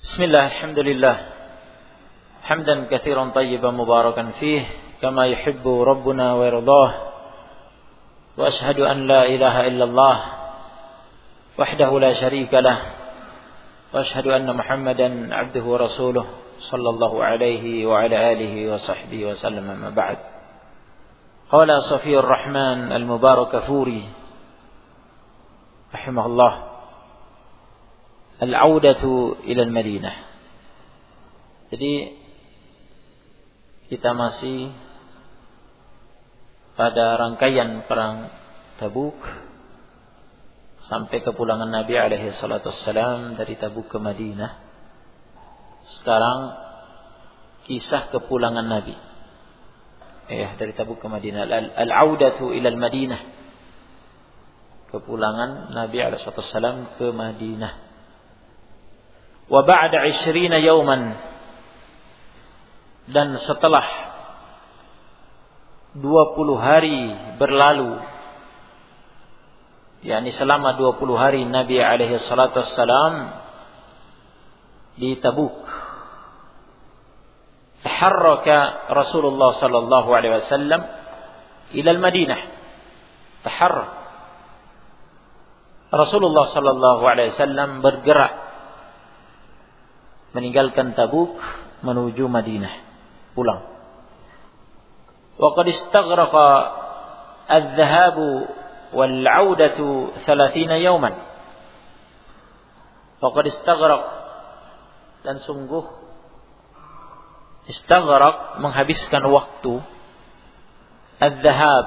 Bismillah, alhamdulillah. Hamdan katsiran tayyiban mubarakan fih kama yuhibbu rabbuna wa yardah. Wa ashhadu an la ilaha illallah wahdahu la syarika lah. Wa ashhadu anna Muhammadan abduhu wa rasuluh sallallahu alaihi wa ala alihi wa sahbihi wa sallam, amma ba'd. Qala Safiyur Rahman al-Mubarakafuri rahimahullah, al-audatu ila al-Madinah. Jadi kita masih pada rangkaian perang Tabuk sampai kepulangan Nabi alaihi salatu wassalam dari Tabuk ke Madinah. Sekarang kisah kepulangan Nabi dari Tabuk ke Madinah, al-audatu ila al-Madinah, kepulangan Nabi alaihi salatu wassalam ke Madinah. Wa ba'da 20 yawman, dan setelah 20 hari berlalu, yakni selama 20 hari Nabi alaihi salatu wassalam di Tabuk, taharraka Rasulullah sallallahu alaihi wasallam ila al-Madinah. Taharrak Rasulullah sallallahu alaihi wasallam bergerak meninggalkan Tabuk menuju Madinah, pulang. Wa qad istaghraqa adh-dhahab wal 'audatu 30 yawman. Wa qad istaghraq, dan sungguh istaghraq menghabiskan waktu, adh-dhahab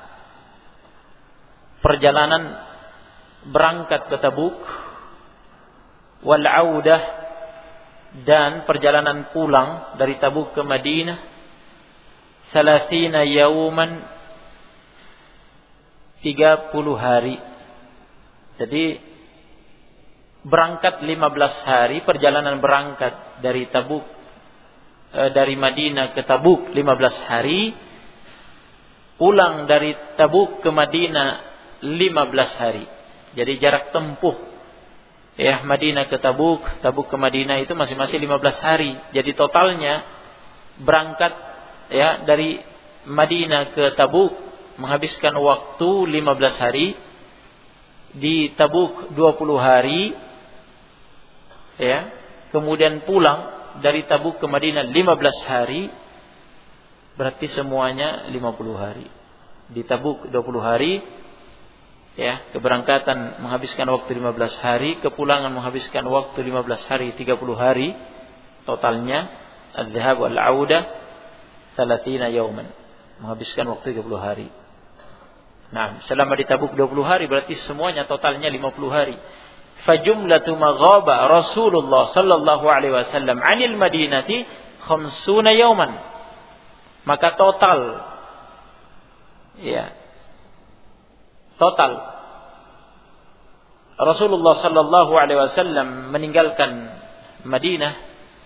perjalanan berangkat ke Tabuk, wal 'audah dan perjalanan pulang dari Tabuk ke Madinah, 30 yauman, 30 hari. Jadi berangkat 15 hari, perjalanan berangkat dari Tabuk, dari Madinah ke Tabuk 15 hari, pulang dari Tabuk ke Madinah 15 hari. Jadi jarak tempuh Madinah ke Tabuk, Tabuk ke Madinah itu masing-masing 15 hari. Jadi totalnya berangkat dari Madinah ke Tabuk menghabiskan waktu 15 hari, di Tabuk 20 hari, kemudian pulang dari Tabuk ke Madinah 15 hari, berarti semuanya 50 hari. Di Tabuk 20 hari, keberangkatan menghabiskan waktu 15 hari, kepulangan menghabiskan waktu 15 hari, 30 hari, totalnya adz-dzahab wal 'audah 30 yawman, menghabiskan waktu 30 hari. Nah, selama di Tabuk 20 hari, berarti semuanya totalnya 50 hari. Fajumlatu ma ghaba Rasulullah sallallahu alaihi wasallam 'anil Madinati 50 yawman. Maka total Rasulullah sallallahu alaihi wasallam meninggalkan Madinah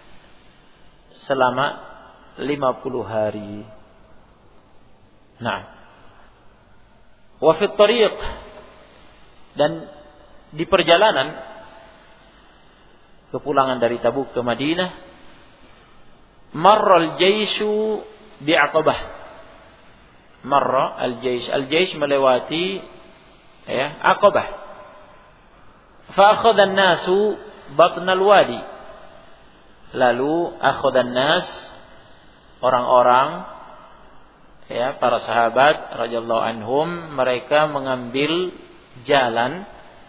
selama 50 hari. Nah, wa fi tariq, dan di perjalanan kepulangan dari Tabuk ke Madinah, marra al-jaishu bi Aqabah. Marra al-jaish, al-jaish melewati Aqabah. Fa akhadha an-nasu batna al-wadi. Lalu akhadha an-nas, orang-orang, para sahabat radhiyallahu anhum, mereka mengambil jalan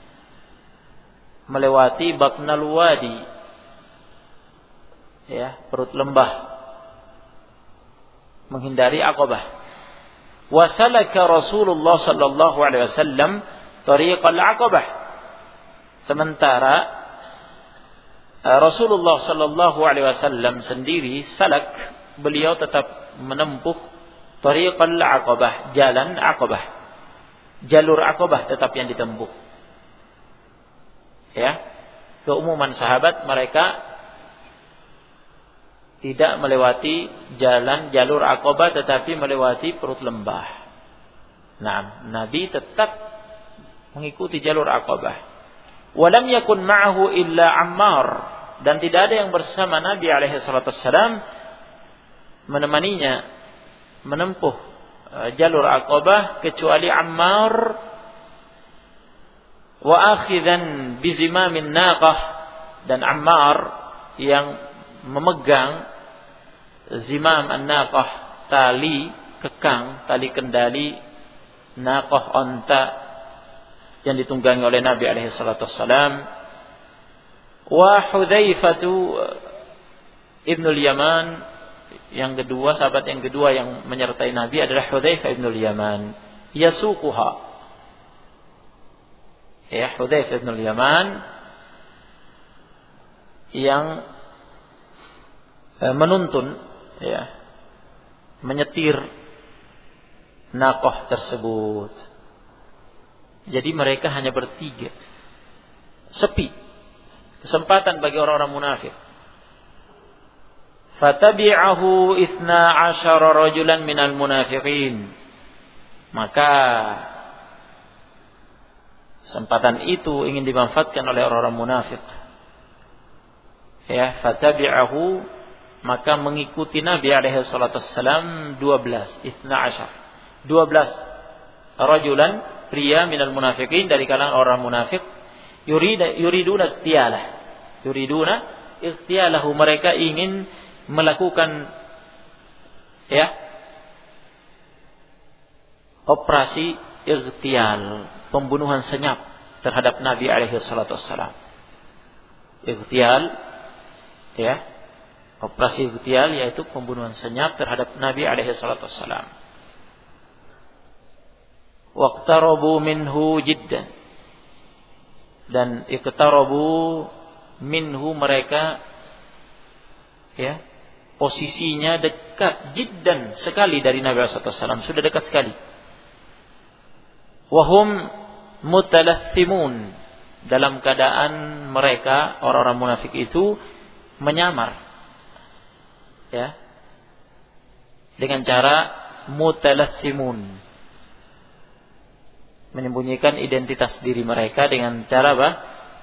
melewati batna al-wadi, perut lembah, menghindari Aqabah. Wa salaka Rasulullah sallallahu alaihi wasallam tariqal Aqabah. Sementara Rasulullah sallallahu alaihi wasallam sendiri, salak, beliau tetap menempuh tariqal Aqabah, jalan Aqabah, jalur Aqabah tetap yang ditempuh. Keumuman sahabat, mereka tidak melewati jalur Aqabah, tetapi melewati perut lembah. Nah, Nabi tetap mengikuti jalur Aqabah. Walam yakun ma'ahu illa Ammar dan tidak ada yang bersama Nabi alaihi salatu wassalam menemaninya menempuh jalur Aqabah kecuali Ammar wa akhidan bizimamin naqah, dan Ammar yang memegang zimam an-naqah, tali kekang, tali kendali naqah, onta yang ditunggangi oleh Nabi alaihi salatu wassalam. Wa Hudzaifatu ibnul Yaman, yang kedua, sahabat yang kedua yang menyertai Nabi adalah Hudzaifah ibnul Yaman. Yasuquha, ya, Hudzaifah ibnul Yaman yang menuntun, ya, menyetir naqah tersebut. Jadi mereka hanya bertiga, sepi, kesempatan bagi orang-orang munafik. Fatabi'ahu 12 rajulan minal munafiqin. Maka kesempatan itu ingin dimanfaatkan oleh orang-orang munafik. Ya, fatabi'ahu, maka mengikuti Nabi alaihi salatu wassalam 12 rajulan, pria minal munafiqin, dari kalangan orang munafik. Yuriduna ikhtialahu, mereka ingin melakukan, ya, operasi ightial, pembunuhan senyap terhadap Nabi alaihi salatu wassalam. Ightial, ya, operasi ightial yaitu pembunuhan senyap terhadap Nabi alaihi salatu wassalam. Waqtarabu minhu jiddan, dan iqtarabu minhu, mereka, ya, posisinya dekat, jiddan, sekali dari Nabi sallallahu alaihi wasallam, sudah dekat sekali. Wahum mutalathimun, dalam keadaan mereka orang-orang munafik itu menyamar, ya, dengan cara mutalathimun, menyembunyikan identitas diri mereka dengan cara apa?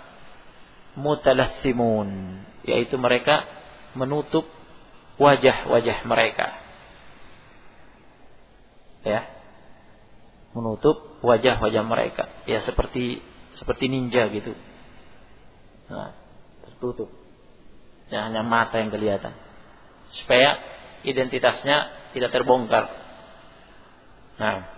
Mutalathimun, yaitu mereka menutup wajah-wajah mereka, ya, menutup wajah-wajah mereka, ya, seperti ninja gitu. Nah, tertutup, ya, hanya mata yang kelihatan supaya identitasnya tidak terbongkar. Nah,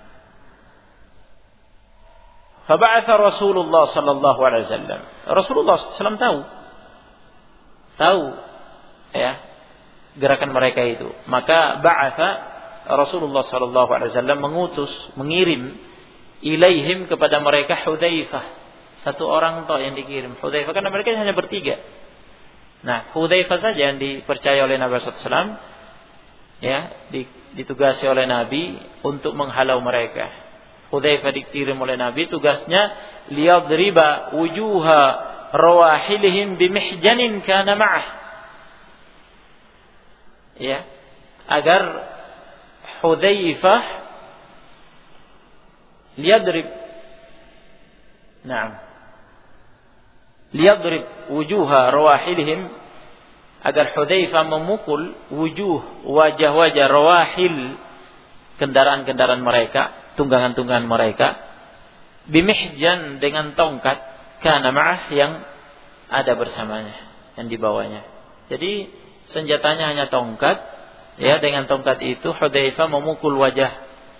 faba'atha Rasulullah sallallahu alaihi wasallam. Rasulullah sallallahu tahu, ya, gerakan mereka itu. Maka ba'atha Rasulullah sallallahu alaihi wasallam mengirim ilaihim, kepada mereka, Hudzaifah, satu orang toh yang dikirim. Hudzaifah, karena mereka hanya bertiga. Nah, Hudzaifah saja yang dipercaya oleh Nabi sallallahu alaihi wasallam, ya, ditugasi oleh Nabi untuk menghalau mereka. Hudzaifah dikirim oleh Nabi, tugasnya liyadriba wujuha rawahilihim bimihjanin kana ma'ah, ya, agar Hudzaifah liyadrib wujuha rawahilihim, agar Hudzaifah memukul wajah-wajah rawahil, kendaraan-kendaraan mereka, tunggangan-tunggangan mereka, bimihjan, dengan tongkat, kana ma'ah, yang ada bersamanya, yang dibawanya. Jadi senjatanya hanya tongkat, ya, dengan tongkat itu Hudzaifah memukul wajah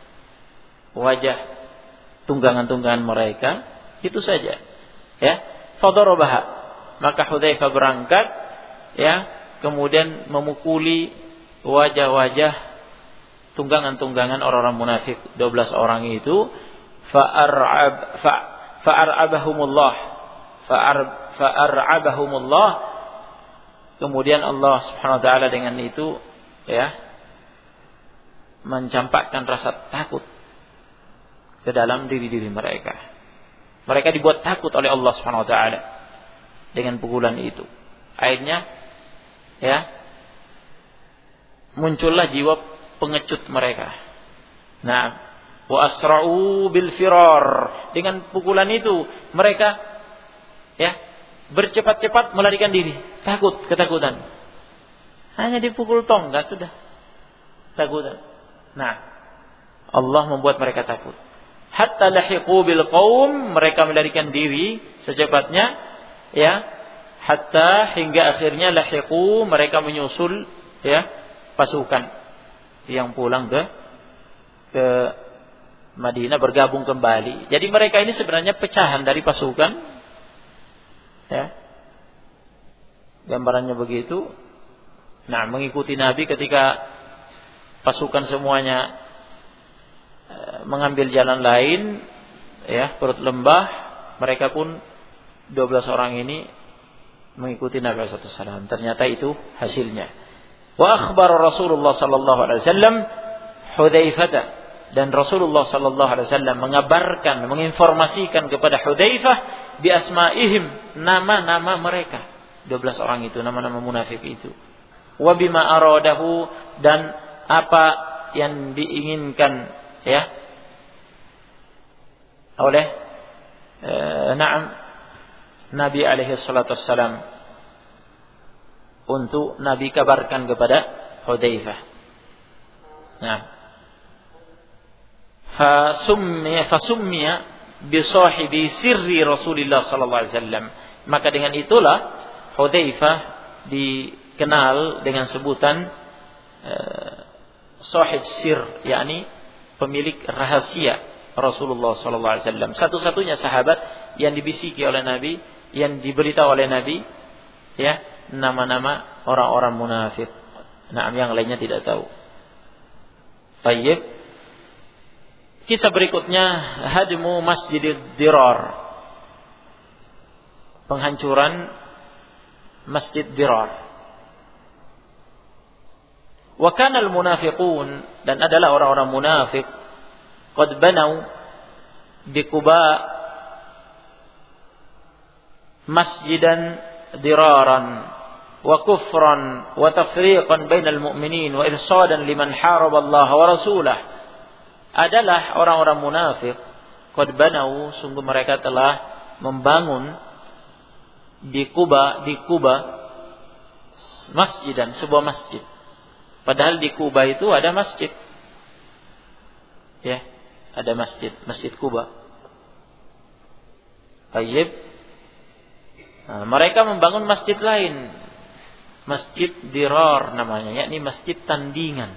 tunggangan-tunggangan mereka, itu saja, ya. Fadarabaha, maka Hudzaifah berangkat, ya, kemudian memukuli wajah-wajah tunggangan-tunggangan orang-orang munafik 12 orang itu. Fa'ar'abahumullah, kemudian Allah Subhanahu wa taala dengan itu, ya, mencampakkan rasa takut ke dalam diri-diri mereka. Mereka dibuat takut oleh Allah Subhanahu wa taala dengan pukulan itu. Akhirnya, ya, muncullah jiwa pengecut mereka. Nah, wa asra'u bil firar, dengan pukulan itu mereka, ya, bercepat-cepat melarikan diri, ketakutan. Hanya dipukul tonggak sudah, takutan. Nah, Allah membuat mereka takut. Hatta lahiqu bil qaum, mereka melarikan diri secepatnya, ya. Hatta hingga akhirnya lahiqu, mereka menyusul, ya, pasukan yang pulang ke Madinah bergabung kembali. Jadi mereka ini sebenarnya pecahan dari pasukan, ya. Gambarannya begitu. Nah, mengikuti Nabi ketika pasukan semuanya mengambil jalan lain, ya, perut lembah, mereka pun 12 orang ini mengikuti Nabi SAW. Ternyata itu hasilnya. Wa akhbar Rasulullah sallallahu alaihi wasallam Hudzaifah, dan Rasulullah sallallahu alaihi wasallam mengabarkan, menginformasikan kepada Hudzaifah bi asma'ihim, nama-nama mereka. 12 orang itu, nama-nama munafik itu. Wa bima aradahu, dan apa yang diinginkan, ya, oleh Nabi alaihi salatu wassalam, untuk Nabi kabarkan kepada Hudzaifah. Nah, fasummiya bi sahibi sirri Rasulullah sallallahu alaihi wasallam, maka dengan itulah Hudzaifah dikenal dengan sebutan sahib sir, yakni pemilik rahasia Rasulullah sallallahu alaihi wasallam. Satu-satunya sahabat yang dibisiki oleh Nabi, yang diberitahu oleh Nabi, ya, nama-nama orang-orang munafik. Nah, yang lainnya tidak tahu. Baik. Kisah berikutnya, hadmu Masjidid Dirar. Penghancuran Masjid Dirar. Wa kana al-munafiqun, dan adalah orang-orang munafik, qad banau bi Quba masjidan diraran wa kufran wa tafriqan bainal mu'minin wa irsadan liman haraba Allah wa rasulah. Adalah orang-orang munafik, qad banau, sungguh mereka telah membangun di Quba masjidan, sebuah masjid. Padahal di Kuba itu ada masjid, ya, ada masjid Kuba. Baik. Nah, mereka membangun masjid lain, Masjid Dirar namanya, yakni masjid tandingan.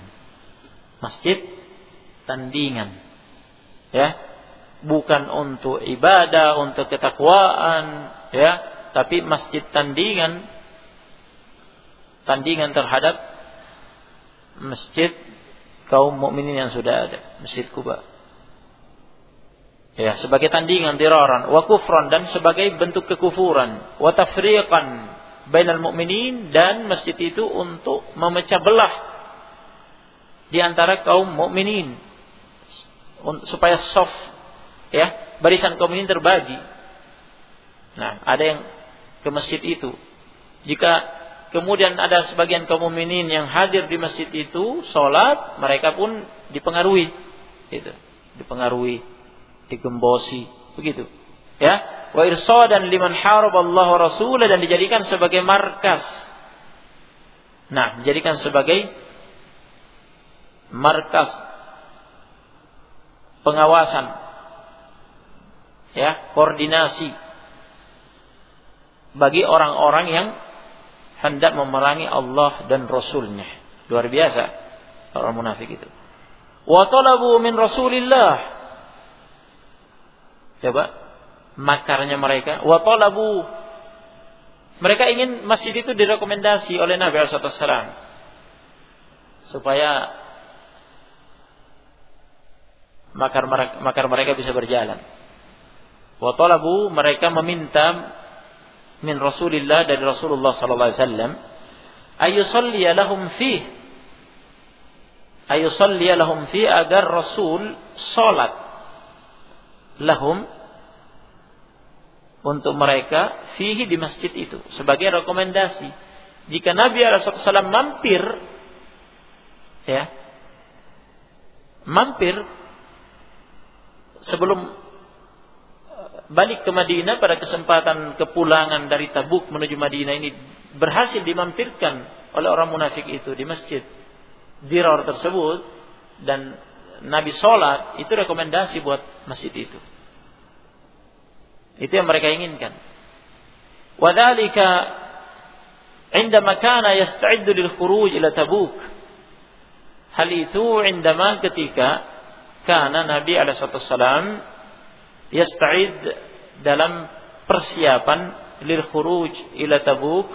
Ya, bukan untuk ibadah, untuk ketakwaan, ya, tapi masjid tandingan terhadap masjid kaum mukminin yang sudah ada, Masjid Kuba. Ya, sebagai tandingan diraran, wa kufran, dan sebagai bentuk kekufuran, wa tafriqan bainal mu'minin, dan masjid itu untuk memecah belah di antara kaum mukminin, supaya soft, ya, barisan kaum mukminin terbagi. Nah, ada yang ke masjid itu. Jika kemudian ada sebagian kaum mukminin yang hadir di masjid itu, sholat, mereka pun dipengaruhi, digembosi, begitu. Ya, wa irsadan liman haraba Allah wa rasulah, dan dijadikan sebagai markas. Nah, dijadikan sebagai markas pengawasan, ya, koordinasi bagi orang-orang yang hendak memerangi Allah dan Rasulnya. Luar biasa orang munafik itu. Wa talabu min Rasulillah. Coba makarnya mereka. Wa talabu, mereka ingin masjid itu direkomendasi oleh Nabi SAW supaya makar mereka bisa berjalan. Wa talabu, mereka meminta min Rasulillah, dari Rasulullah sallallahu alaihi wasallam, ayusalliya lahum fi, agar Rasul salat lahum, untuk mereka, fihi, di masjid itu, sebagai rekomendasi. Jika Nabi SAW mampir sebelum balik ke Madinah pada kesempatan kepulangan dari Tabuk menuju Madinah ini berhasil dimampirkan oleh orang munafik itu di masjid Dirar tersebut, dan Nabi sholat, itu rekomendasi buat masjid itu. Itu yang mereka inginkan. Wadzalika indama kana yasta'iddu lil khuruj ila Tabuk. Hal itu indama ketika kana Nabi alaihi wasallam yasta'id dalam persiapan lil khuruj ila Tabuk,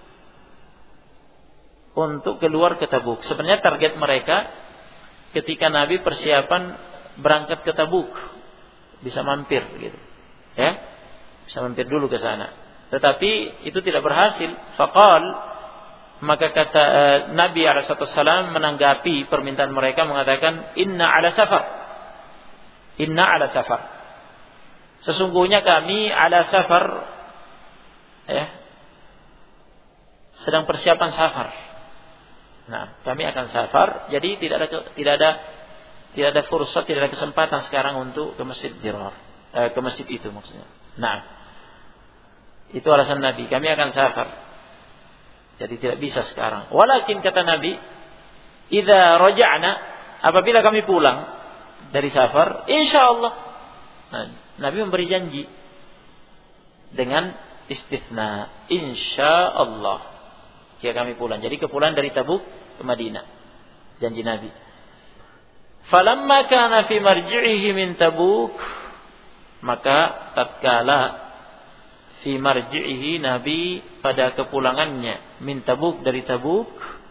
untuk keluar ke Tabuk. Sebenarnya target mereka ketika Nabi persiapan berangkat ke Tabuk, bisa mampir gitu. Ya. Bisa mampir dulu ke sana. Tetapi itu tidak berhasil. Faqal, maka kata Nabi alaihi wasallam menanggapi permintaan mereka mengatakan, inna ala safar. Inna ala safar. Sesungguhnya kami ala safar, ya, sedang persiapan safar. Nah, kami akan safar, jadi tidak ada fursat, tidak ada kesempatan sekarang untuk ke masjid Dirar, ke masjid itu maksudnya. Nah, itu alasan Nabi, kami akan safar. Jadi tidak bisa sekarang. Walakin kata Nabi, idza raja'na, apabila kami pulang dari safar, insyaallah. Nah, Nabi memberi janji dengan istitsna, insyaallah. Jika kami pulang. Jadi kepulangan dari Tabuk ke Madinah. Janji Nabi. Falamma kana fi marji'ihi min Tabuk, maka tatkala fi marji'ihi, Nabi pada kepulangannya min Tabuk, dari Tabuk,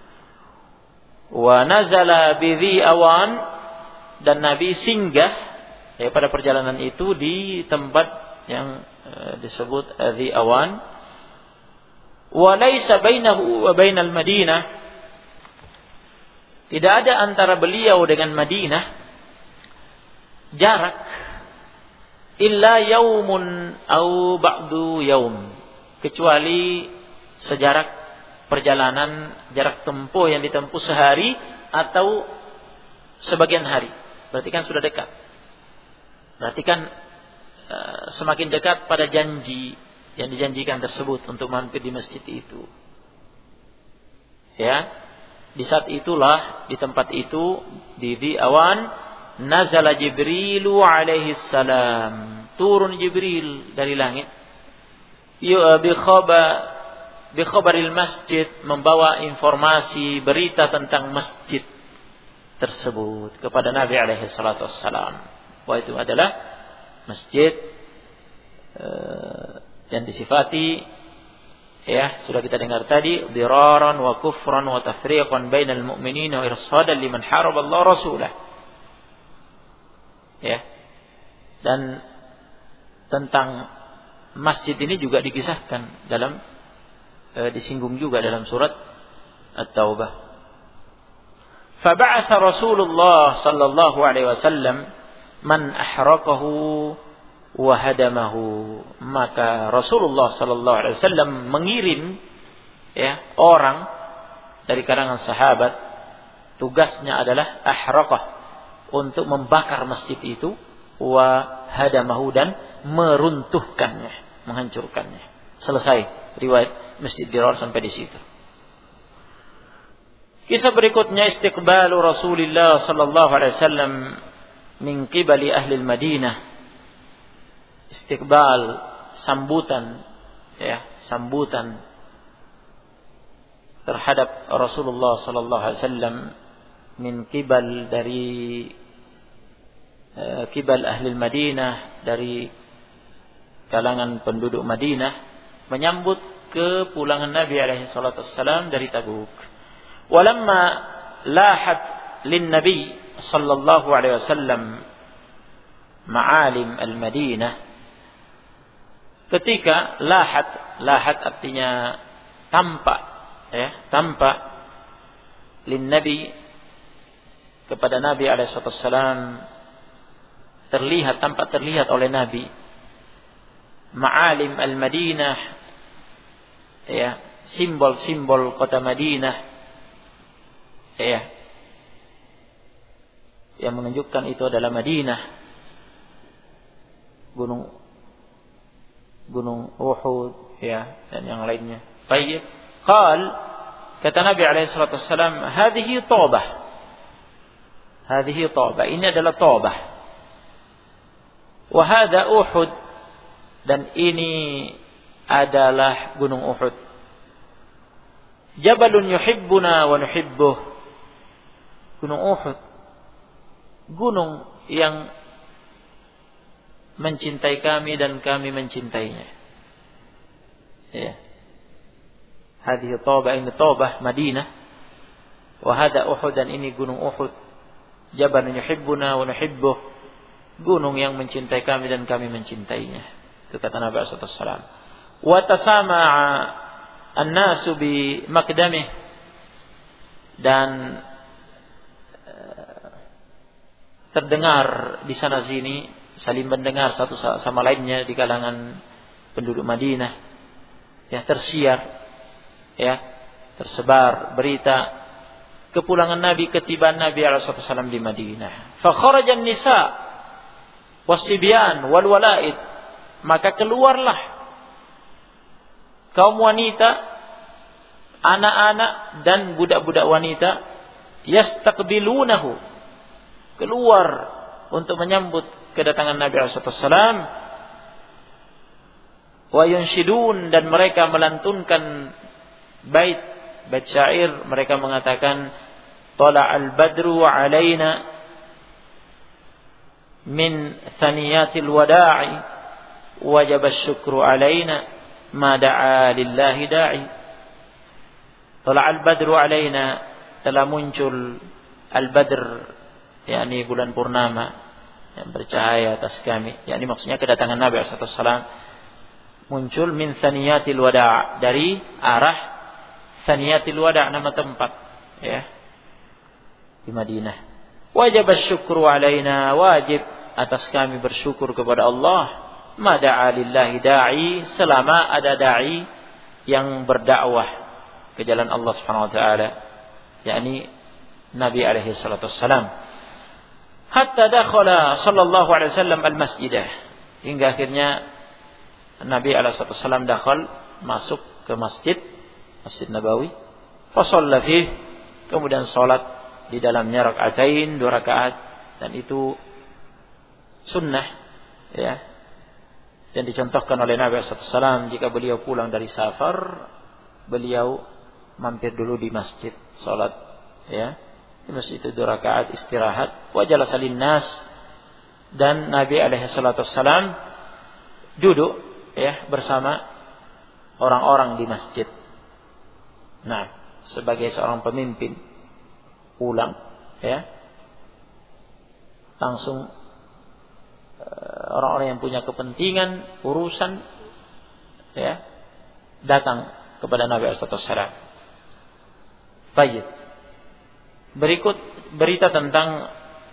wa nazala bi Dhi Awan, dan Nabi singgah ya pada perjalanan itu di tempat yang disebut Dhi Awan. Wa laisa bainahu wa bainal Madinah, tidak ada antara beliau dengan Madinah jarak illa yaumun au ba'du yaum, kecuali sejarak perjalanan, jarak tempuh yang ditempuh sehari atau sebagian hari. Berarti kan sudah dekat. Berarti kan semakin dekat pada janji yang dijanjikan tersebut untuk mampir di masjid itu. Ya, di saat itulah, di tempat itu, di Dhi Awan, nazala Jibrilu alaihi salam, turun Jibril dari langit, bi khabaril masjid, membawa informasi, berita tentang masjid tersebut kepada Nabi alaihi salatu wassalam. Bahwa itu adalah masjid yang disifati, ya, sudah kita dengar tadi, diraran wa kufran wa tafriqan bainal mu'minina wa irsadan liman haraba Allah rasulah. Ya. Dan tentang masjid ini juga dikisahkan dalam disinggung juga dalam surat At-Taubah. Fab'atha Rasulullah sallallahu alaihi wasallam man ahraqahu wahadamahu, maka Rasulullah sallallahu alaihi wasallam mengirim ya orang dari kalangan sahabat, tugasnya adalah ahraqah, untuk membakar masjid itu, wahadamahu, dan meruntuhkannya, menghancurkannya. Selesai riwayat Masjid Dirar sampai di situ. Kisah berikutnya, istiqbalu Rasulullah sallallahu alaihi wasallam min qibali ahli Madinah. Istiqbal, sambutan, ya, sambutan terhadap Rasulullah sallallahu alaihi wasallam min qibal, dari qibal ahli Madinah, dari kalangan penduduk Madinah, menyambut kepulangan Nabi alaihi salatu wassalam dari Tabuk. Walamma lahat lin Nabi sallallahu alaihi wasallam ma'alim al-Madinah, ketika lahat artinya tampak, ya, tampak lin Nabi, kepada Nabi alaihi wasallam, terlihat, tampak terlihat oleh Nabi, ma'alim al-Madinah, ya, simbol-simbol kota Madinah, ya, yang menunjukkan itu adalah Madinah, gunung gunung Uhud, ya, dan yang lainnya. Baik. Kata Nabi alaihi salatu wasallam, hadhihi taubah. Hadhihi taubah. Ini adalah taubah. Wa hadha Uhud, dan ini adalah gunung Uhud. Jabalun yuhibbuna wa nuhibbuh. Gunung Uhud, gunung yang mencintai kami dan kami mencintainya. Ya. Hadhihi taubah, ini taubah Madinah. Wa hadha Uhud, dan ini gunung Uhud. Jabalun yuhibbuna wa nuhibbuh. Gunung yang mencintai kami dan kami mencintainya. Itu kata Nabi sallallahu alaihi wasallam. Wa tasama'a an-nasu bi maqdamih, dan terdengar di sana sini, saling mendengar satu sama lainnya di kalangan penduduk Madinah, ya, tersiar, ya, tersebar berita kepulangan Nabi, ketibaan Nabi alaihi wasallam di Madinah. Fa kharajan nisa wasibyan wal walaid, maka keluarlah kaum wanita, anak-anak dan budak-budak wanita, yastaqbilunahu, keluar untuk menyambut kedatangan Nabi SAW. Wa yunshidun, dan mereka melantunkan bait syair. Mereka mengatakan, tala'al badru alaina min thaniyatil wada'i, wajaba syukru alaina ma da'a lillahi da'i. Tala'al badru alaina, telah muncul al-badr, yakni bulan purnama yang bercahaya atas kami, yakni maksudnya kedatangan Nabi SAW muncul min thaniyatil wada', dari arah thaniyatil wada', nama tempat, ya, di Madinah. Wajib syukru alaina, wajib atas kami bersyukur kepada Allah, ma da'a lillahi da'i, selama ada da'i yang berdakwah ke jalan Allah Subhanahu wa taala, yakni Nabi alaihi salatu wassalam. Hatta dakhala sallallahu alaihi wasallam al-masjidah, hingga akhirnya Nabi alaihi wasallam masuk ke Masjid Nabawi. Fa shalla fihi, kemudian salat di dalamnya rakaatain, 2 rakaat, dan itu sunnah, ya. Dan dicontohkan oleh Nabi sallallahu alaihi wasallam, jika beliau pulang dari safar, beliau mampir dulu di masjid, salat, ya. Di masjid itu 2 rakaat, istirahat, wa jalasa linnas, dan Nabi alaihi salatu wassalam duduk, ya, bersama orang-orang di masjid. Nah, sebagai seorang pemimpin pulang, ya, langsung orang-orang yang punya kepentingan, urusan, ya, datang kepada Nabi sallallahu alaihi wasallam. Baik. Berikut berita tentang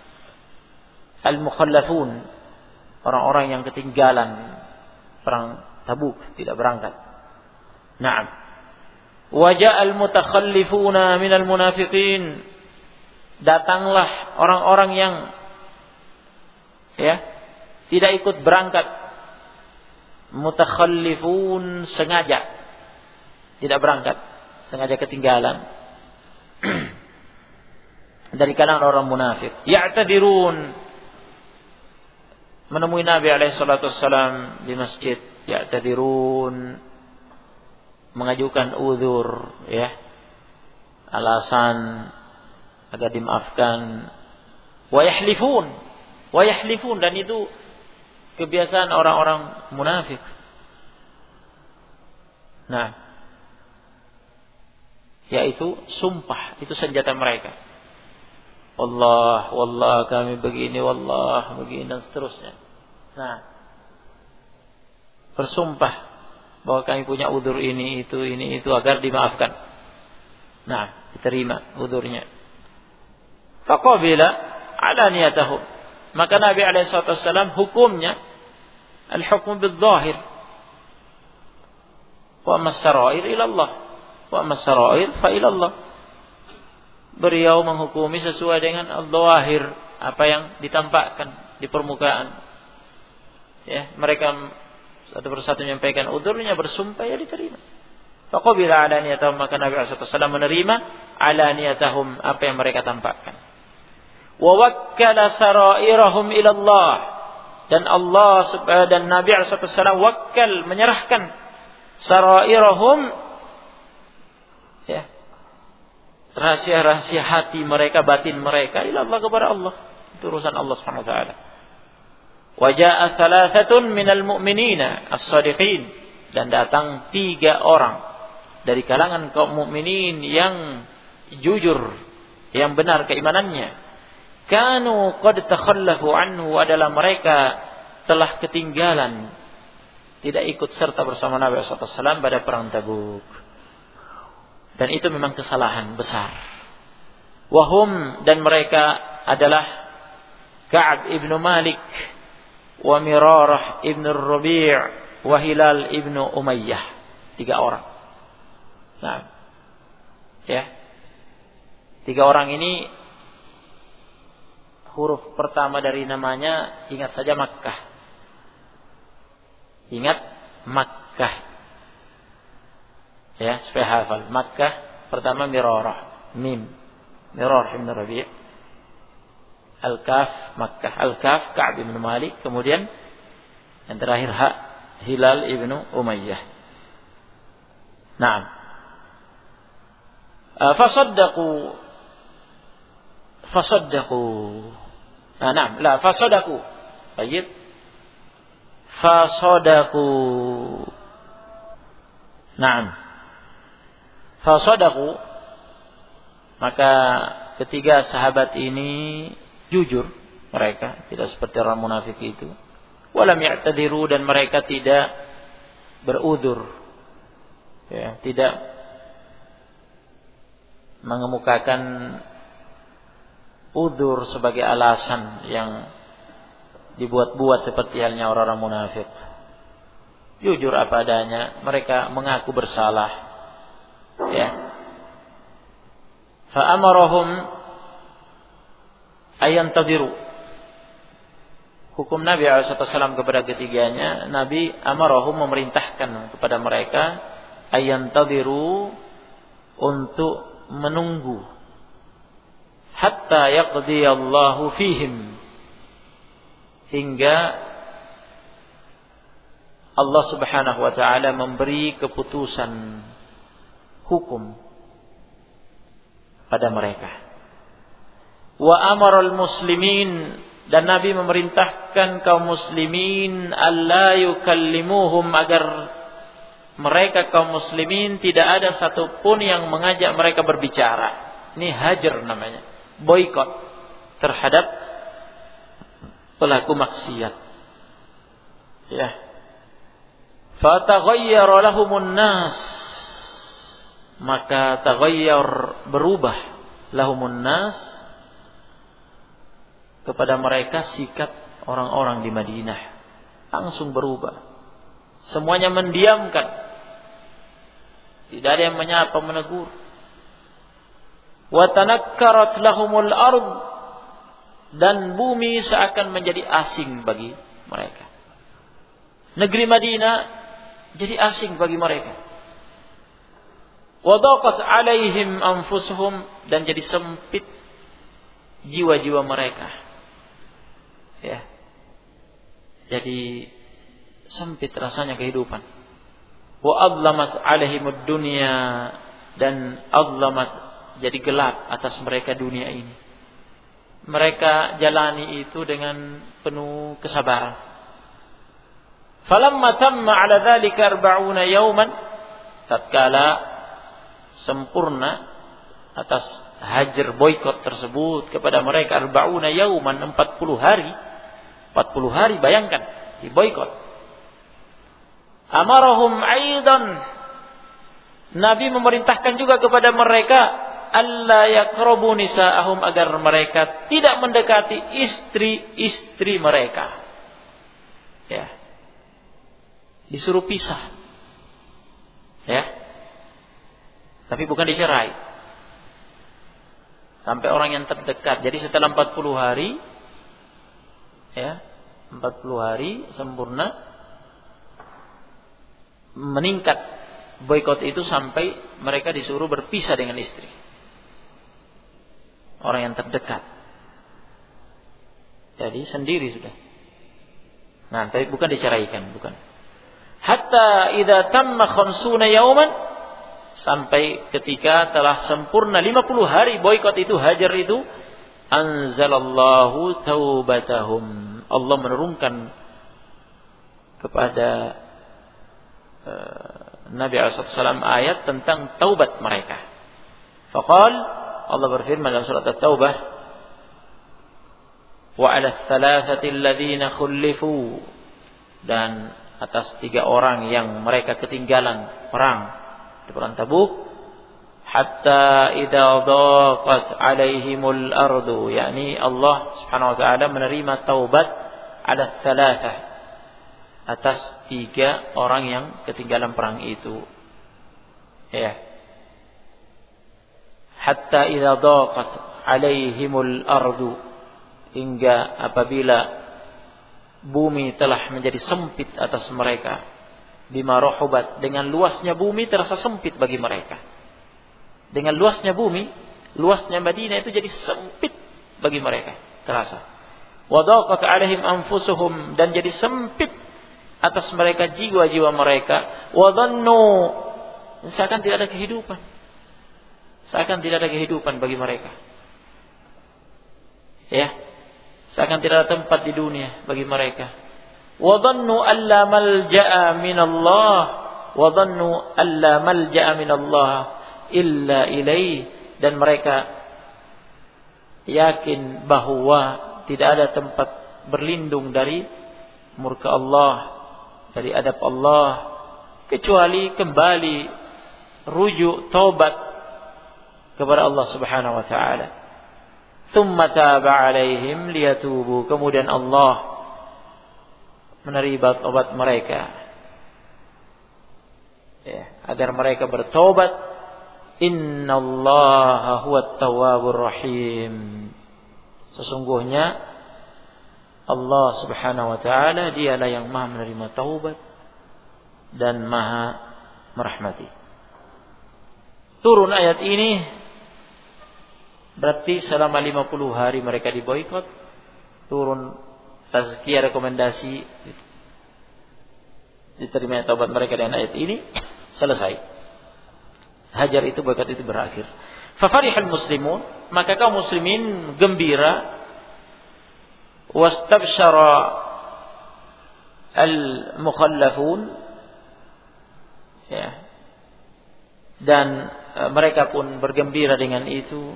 al-mukhallafun, orang-orang yang ketinggalan perang Tabuk, tidak berangkat. Naam. Wa ja'al mutakhallifuna minal munafiqin, datanglah orang-orang yang, ya, tidak ikut berangkat. Mutakhallifun, sengaja tidak berangkat, sengaja ketinggalan. Dari kalangan orang munafik. Ya'tadirun, menemui Nabi alaihi salatu wassalam di masjid. Ya'tadirun, mengajukan uzur, ya, alasan agar dimaafkan. Wa yahlifun, dan itu kebiasaan orang-orang munafik. Nah, yaitu sumpah, itu senjata mereka. Wallah kami begini, wallah begini, dan seterusnya. Nah, bersumpah bahwa kami punya udzur ini itu agar dimaafkan. Nah, diterima udzurnya. Faqabila ala niyatahu, maka Nabi alaihi wasallam hukumnya al-hukm bil-zahir. Wa mas-sarair ila Allah. Wa mas-sarair fa ila Allah. Beliau menghukumi sesuai dengan al-zahir, apa yang ditampakkan di permukaan. Ya, mereka Satu persatu menyampaikan udurnya, bersumpah, ya diterima. Faqabila alaniyatahum, maka Nabi SAW menerima alaniyatahum, apa yang mereka tampakkan. Wa wakkala sarairahum ila Allah, dan Nabi SAW wakkal, menyerahkan sarairahum, ya, rahasia-rahasia hati mereka, batin mereka, ila Allah, kepada Allah. Itu urusan Allah Subhanahu wa taala. Wa jaa'a thalathatun minal mu'minina as-shadiqin, dan datang 3 orang dari kalangan kaum mukminin yang jujur, yang benar keimanannya. Kanu qad takhallafu anhu, adalah mereka telah ketinggalan, tidak ikut serta bersama Nabi SAW pada perang Tabuk. Dan itu memang kesalahan besar. Wahum, dan mereka adalah Ka'ab ibn Malik, wa Mirarah ibn Rabi' wa Hilal ibn Umayyah. 3 orang. Nah, ya, 3 orang ini, huruf pertama dari namanya, ingat saja Makkah. Ingat Makkah. Ya, supaya hafal. Makkah pertama Mirarah, mim. Mirarah ibn Rabi'. Al-Kaf Makkah. Al-Kaf Ka'ab ibn Malik. Kemudian yang terakhir ha, Hilal ibn Umayyah. Naam. Fasaddaqu. Naam, la fasadaqu. Baik. Fasadaqu. Naam. Fasadaqu. Maka ketiga sahabat ini jujur, mereka tidak seperti orang munafik itu. Walam ya'tadiru, dan mereka tidak berudzur, ya, tidak mengemukakan udzur sebagai alasan yang dibuat-buat seperti halnya orang-orang munafik. Jujur apa adanya, mereka mengaku bersalah, ya. Fa amarahum ayantadiru. Hukum Nabi SAW kepada ketiganya, Nabi amarahum, memerintahkan kepada mereka ayantadiru, untuk menunggu hatta yaqdiyallahu fihim, hingga Allah Subhanahu wa taala memberi keputusan hukum pada mereka. Wa amaral muslimin, dan Nabi memerintahkan kaum muslimin alla yukallimuhum, agar mereka kaum muslimin tidak ada satupun yang mengajak mereka berbicara. Ini hajar namanya, boikot terhadap pelaku maksiat. Ya. Fataghayyara lahumun nas, maka taghayyar, berubah, lahumun nas, kepada mereka sikap orang-orang di Madinah, langsung berubah. Semuanya mendiamkan, tidak ada yang menyapa, menegur. Wa tanakkarat lahumul ard, dan bumi seakan menjadi asing bagi mereka. Negeri Madinah jadi asing bagi mereka. Wa daqat alaihim anfusuhum, dan jadi sempit jiwa-jiwa mereka. Ya. Jadi sempit rasanya kehidupan. Wa adlamat alaihimud dunya, dan adlamat, jadi gelap atas mereka dunia ini. Mereka jalani itu dengan penuh kesabaran. Falamma tamma ala dzalika 40 yawman, tatkala sempurna atas hajar boikot tersebut kepada mereka 40 yawman, 40 hari. 40 hari, bayangkan, diboikot. Amarahum aidan, Nabi memerintahkan juga kepada mereka alla yaqrabu nisa'ahum, agar mereka tidak mendekati istri-istri mereka. Ya. Disuruh pisah. Ya. Tapi bukan dicerai. Sampai orang yang terdekat. Jadi setelah 40 hari, ya, 40 hari sempurna, meningkat boikot itu sampai mereka disuruh berpisah dengan istri. Orang yang terdekat. Jadi sendiri sudah. Nah, tapi bukan diceraikan, bukan. Hatta idza tamma 50 yauman, sampai ketika telah sempurna 50 hari boikot itu, hajar itu, anzalallahu taubatahum. Allah menurunkan kepada Nabi SAW ayat tentang taubat mereka. Faqal, Allah berfirman dalam surat At-Taubah, wa 'ala tsalatsati alladziina khullifu, dan atas 3 orang yang mereka ketinggalan perang di perang Tabuk, hatta idza dhaqat 'alaihimul ardu, yakni Allah Subhanahu wa taala menerima taubat 'ala tsalatsah, atas 3 orang yang ketinggalan perang itu. Ya. Hatta idza dhaqat 'alaihimul ardu, hingga apabila bumi telah menjadi sempit atas mereka, bima rahubat, dengan luasnya bumi terasa sempit bagi mereka. Dengan luasnya bumi, luasnya Madinah itu jadi sempit bagi mereka, terasa. Wa dhaqat 'alaihim anfusuhum, dan jadi sempit atas mereka jiwa-jiwa mereka. Wa dhannu, seakan tidak ada kehidupan. Seakan tidak ada kehidupan bagi mereka. Ya. Seakan tidak ada tempat di dunia bagi mereka. Wa dhannu alla malja'a minallah, wa dhannu alla malja'a minallah illa ilaih, dan mereka yakin bahwa tidak ada tempat berlindung dari murka Allah, dari adab Allah, kecuali kembali rujuk taubat kepada Allah Subhanahu wa taala. Tsumma taba 'alaihim liyatubu, kemudian Allah menerima taubat mereka, ya, agar mereka bertobat. Innallaha huwat tawwabur rahim, sesungguhnya Allah Subhanahu wa taala dialah yang Maha menerima taubat dan Maha merahmati. Turun ayat ini berarti selama 50 hari mereka diboikot, turun tazkiyah, rekomendasi, diterima taubat mereka dengan ayat ini, selesai. Hajar itu, boikot itu berakhir. Fa farihal muslimun, maka kaum muslimin gembira, wastabsyara al-mukhallafun, ya, dan mereka pun bergembira dengan itu.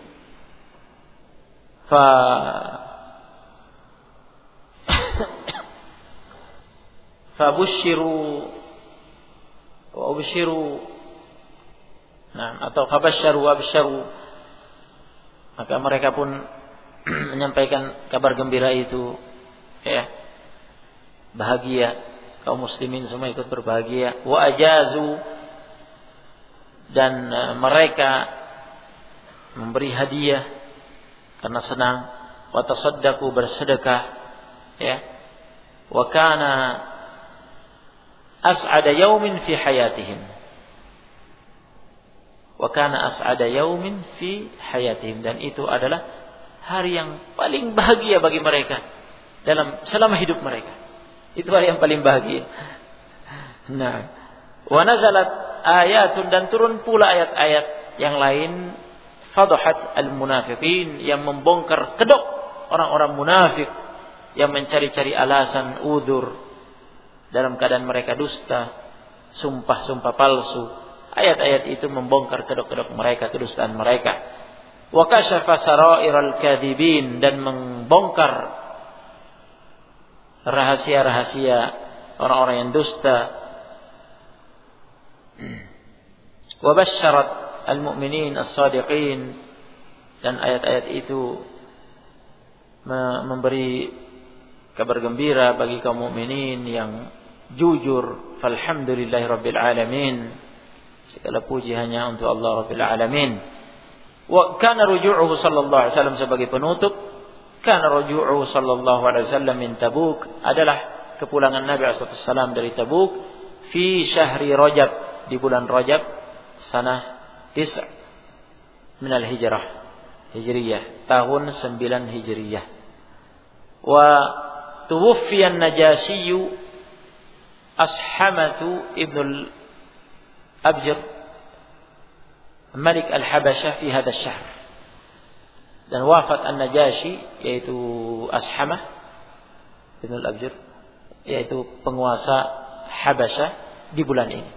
Fabushiru wa ubshiru, nah, atau fabasharu wa absharu, maka mereka pun menyampaikan kabar gembira itu, ya, bahagia, kaum muslimin semua ikut berbahagia. Wa ajazu, dan mereka memberi hadiah karena senang. Wa tasaddaqu, bersedekah, ya. Wa kana as'ada yaumin fi hayatihim, wa kana as'ada yaumin fi hayatihim, dan itu adalah hari yang paling bahagia bagi mereka selama hidup mereka. Itu hari yang paling bahagia. Nah, wa nazalat ayatun, dan turun pula ayat-ayat yang lain, fadhat al-munafiqin, yang membongkar kedok orang-orang munafik yang mencari-cari alasan, udzur, dalam keadaan mereka dusta, sumpah-sumpah palsu. Ayat-ayat itu membongkar kedok-kedok mereka, kedustaan mereka. Wa kashafa sarairal kadhibin, dan membongkar rahasia-rahasia orang-orang yang dusta. Wa basyarat al-mu'minin as-sadiqin, dan ayat-ayat itu memberi kabar gembira bagi kaum mukminin yang jujur. Falhamdulillahirabbil alamin, segala puji hanya untuk Allah Rabbil alamin. Wa kana ruju'uhu sallallahu alaihi wasallam, sebagai penutup, kana ruju'uhu sallallahu alaihi wasallam min Tabuk, adalah kepulangan Nabi sallallahu alaihi wasallam dari Tabuk, fi syahri Rajab, di bulan Rajab sanah 9 min al-hijrah hijriyah, tahun 9 hijriyah. Wa tuwfiya an-Najasyi Ashamatu ibn al-Abjar Malik al-Habasyah fi hadha asy-syahr. Dan wafat An-Najasyi yaitu Ashamah ibn al-Abjar, yaitu penguasa Habasyah di bulan ini.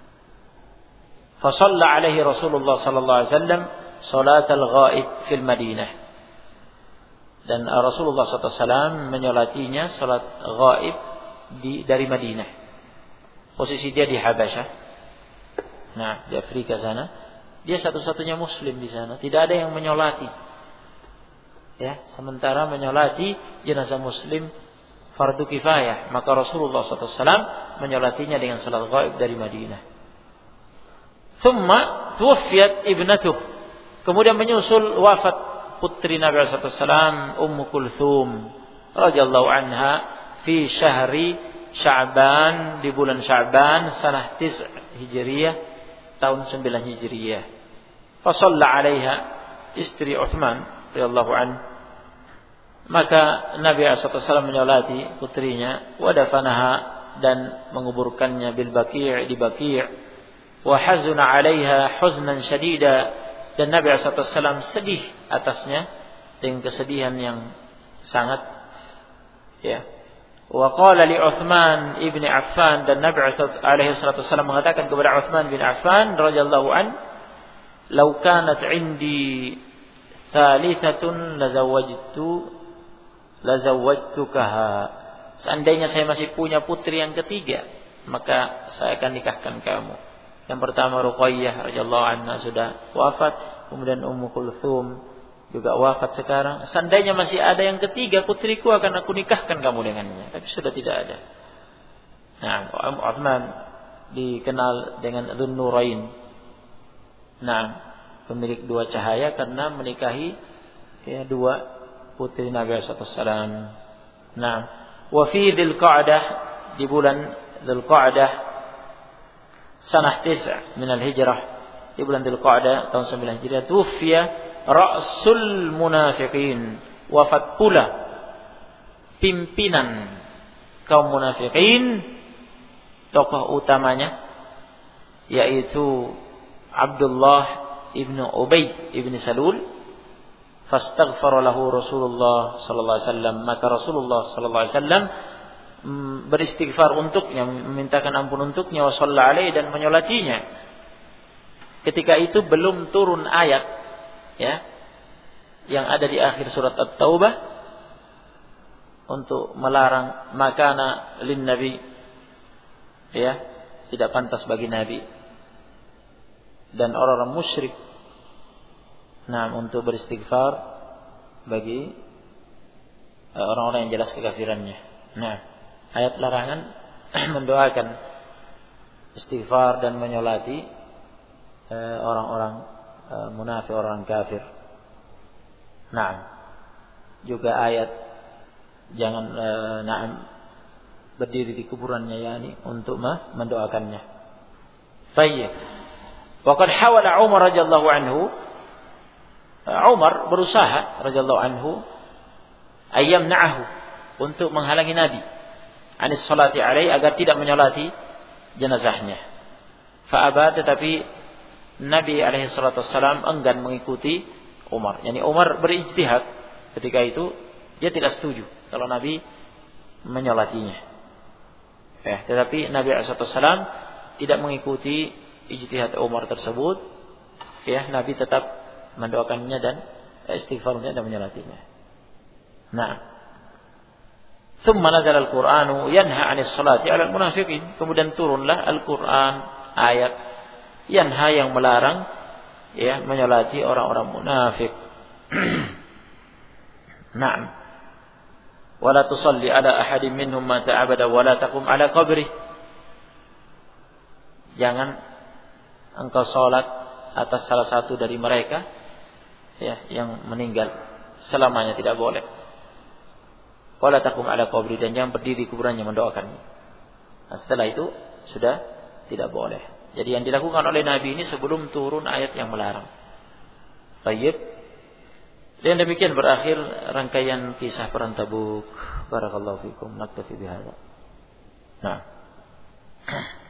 Fa shalla alaihi Rasulullah sallallahu alaihi wasallam salatal ghaib fil Madinah. Dan Rasulullah sallallahu alaihi wasallam menyolatinya salat ghaib dari Madinah. Posisi dia di Habasyah. Nah, di Afrika sana. Dia satu-satunya muslim di sana, tidak ada yang menyolati. Ya, sementara menyolati jenazah muslim fardu kifayah, maka Rasulullah SAW menyolatinya dengan salat ghaib dari Madinah. Thumma tuwaffiyat ibnatuh, kemudian menyusul wafat putri Nabi SAW Ummu Kulthum radhiyallahu anha fi syahri Sya'ban, di bulan Sya'ban sanah 9 Hijriyah, tahun 9 Hijriyah. Fa shalla 'alaiha istri Utsman radhiyallahu anhu, maka Nabi SAW menyolati putrinya, wa dafanaha, dan menguburkannya bil Baqi', di Baqi', wa hazuna 'alaiha huznan syadida, dan Nabi SAW sedih atasnya dengan kesedihan yang sangat, ya. Wa qala li Utsman ibn Affan, dan Nabi SAW mengatakan kepada Utsman bin Affan radhiyallahu an, "Law kanat 'indi thalithatun lazawwajtukaha." Seandainya saya masih punya putri yang ketiga, maka saya akan nikahkan kamu. Yang pertama Ruqayyah radhiyallahu anha sudah wafat, kemudian Ummu Kulthum juga wafat sekarang. Seandainya masih ada yang ketiga putriku, akan aku nikahkan kamu dengannya. Tapi sudah tidak ada. Nah, Utsman dikenal dengan Dzun-Nurain. Nah, pemilik dua cahaya karena menikahi dua putri Nabi SAW. Nah, wa fi Dzulqa'dah, di bulan Dzulqa'dah sanah 9 min al-hijrah, di bulan Dzulqa'dah tahun 9 Hijriah, tufiya ra'sul munafiqin, wafat pula pimpinan kaum munafiqin, tokoh utamanya yaitu Abdullah ibnu Ubay ibn Salul. Fastaghfara lahu Rasulullah sallallahu alaihi wasallam, maka Rasulullah sallallahu alaihi wasallam beristighfar untuknya, memintakan ampun untuknya, wa shalla alaihi, dan menyolatinya. Ketika itu belum turun ayat, ya, yang ada di akhir surat At-Taubah untuk melarang makana lin nabi, ya, tidak pantas bagi nabi dan orang-orang musyrik, nah, untuk beristighfar bagi orang-orang yang jelas kekafirannya. Nah, ayat larangan mendoakan istighfar dan menyolati orang-orang munafik, orang kafir. Nah, juga ayat jangan berdiri di kuburannya, yakni untuk mendoakannya. Baik. Waqad hawala Umar radhiyallahu anhu, Umar berusaha radhiyallahu anhu ayyamna'ahu, untuk menghalangi Nabi anis salati alaihi, agar tidak menyolati jenazahnya. Fa aba, tetapi Nabi alaihi salatu wassalam enggan mengikuti Umar. Yani Umar berijtihad ketika itu, dia tidak setuju kalau Nabi menyolatinya. Tetapi Nabi alaihi salatu wassalam tidak mengikuti ijtihad Umar tersebut. Nabi tetap mendoakannya dan istighfarnya dan menyolatinya. Nah, thumma nazala al-Qur'anu yanha 'anis salati 'alal munafiqin, kemudian turunlah Al-Qur'an ayat yanha, yang melarang menyolati orang-orang munafik. Naam. Wala tusalli ala ahadin minhum mata abada wala taqum ala qabrih. Jangan engkau salat atas salah satu dari mereka yang meninggal, selamanya tidak boleh. Wala taqum ala qabri, dan jangan berdiri kuburannya mendoakannya. Nah, setelah itu sudah tidak boleh. Jadi yang dilakukan oleh Nabi ini sebelum turun ayat yang melarang. Baik. Dan demikian berakhir rangkaian kisah perang Tabuk. Barakallahu fikum. Naktafi bihadza. Nah.